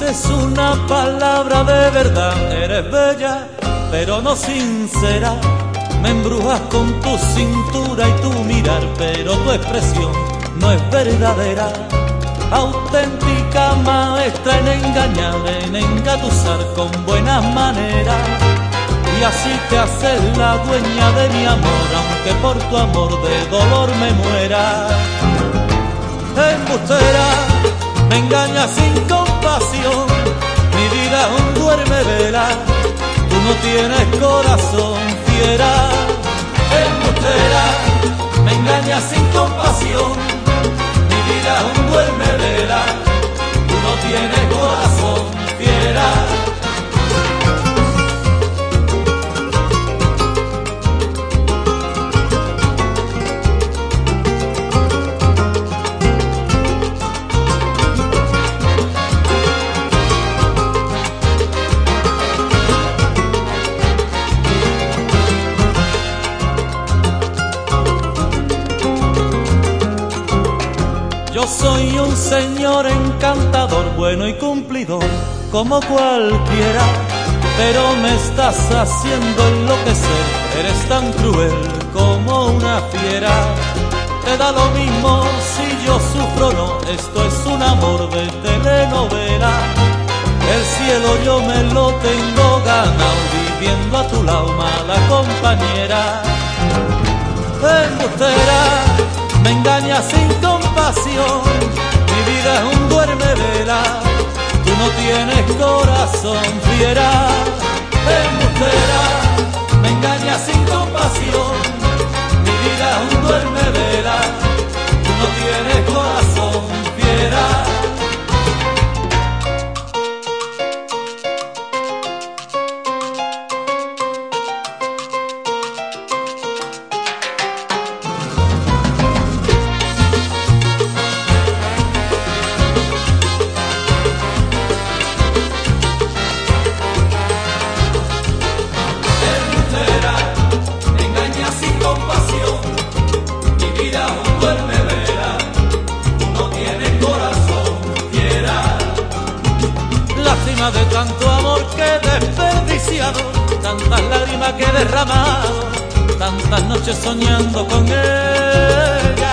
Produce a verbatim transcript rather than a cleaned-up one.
dices una palabra de verdad. Eres bella, pero no sincera. Me embrujas con tu cintura y tu mirar, pero tu expresión no es verdadera. Auténtica maestra en engañar, en engatusar con buenas maneras. Y así te haces la dueña de mi amor, aunque por tu amor de dolor me muera. Embustera, me engañas sin compasión, mi vida es un duerme vela. Tú no tienes corazón, fiera. Embustera, me engañas sin compasión, mi vida es un duerme vela. Tú no tienes corazón, fiera. Yo soy un señor encantador, bueno y cumplidor, como cualquiera, pero me estás haciendo enloquecer. Eres tan cruel como una fiera. Te da lo mismo si yo sufro o no, esto es un amor de telenovela. El cielo yo me lo tengo ganado, viviendo a tu lado, mala compañera. Embustera, me engañas sin compasión, mi vida es un duerme vela. Tú no tienes corazón, fiera. Embustera, me engañas sin compasión, mi vida es un duerme vela. Tú no tienes corazón, fiera. De tanto amor que he desperdiciado, tantas lágrimas que he derramado, tantas noches soñando con ella.